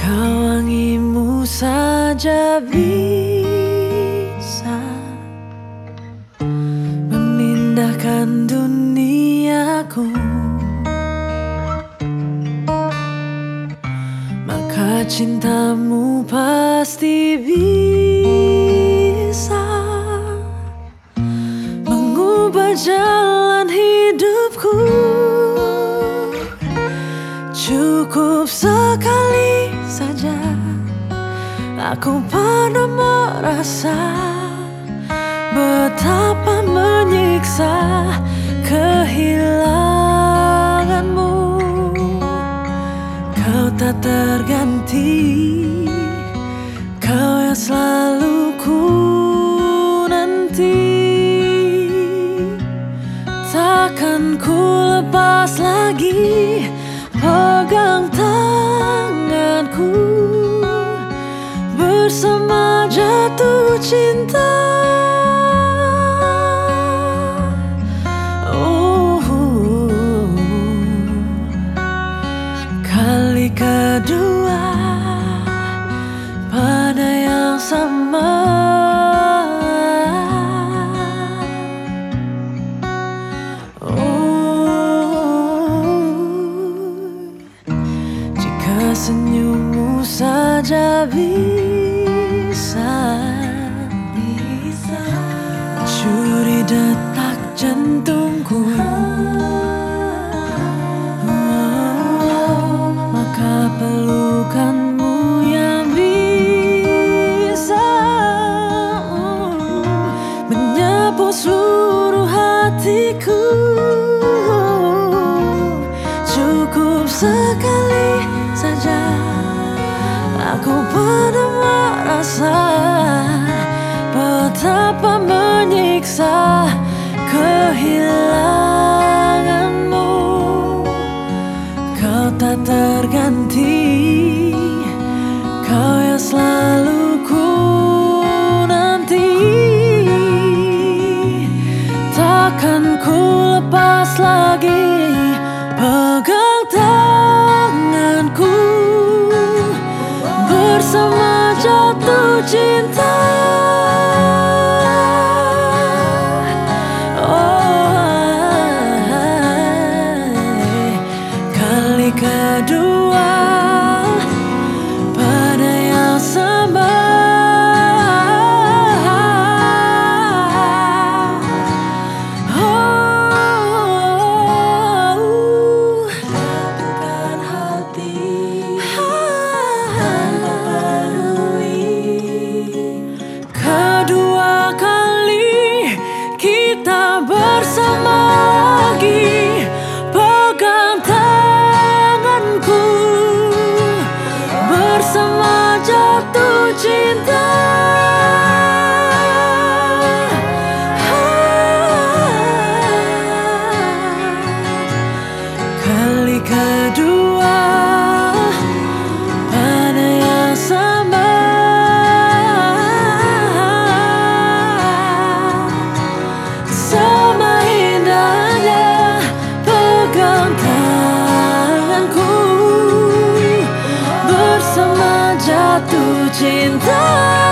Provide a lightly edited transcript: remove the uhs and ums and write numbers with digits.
Wangimu saja bisa memindahkan duniaku, maka cintamu pasti bisa mengubah jalan hidupku. Cukup sekali saja aku pernah merasa betapa menyiksa kehilanganmu. Kau tak terganti, kau yang selalu ku nanti. Takkan ku lepas lagi pegang tanganku bersama jatuh cinta. Kali kedua pada yang sama. Senyummu saja bisa mencuri detak jantungku. Maka pelukanmu yang bisa menyapu seluruh hatiku. Cukup sekali saja aku pernah merasa betapa menyiksa kehilanganmu. Kau tak terganti, kau yang selalu ku nanti. Takkan ku lepas lagi pegang tanganku bersama jatuh cinta. Kali kedua pada yang sama. Kedua kali kita bersama lagi, pegang tanganku bersama jatuh cinta. Kali kedua pada yang sama. Sama indahnya pegang tanganku bersama jatuh cinta.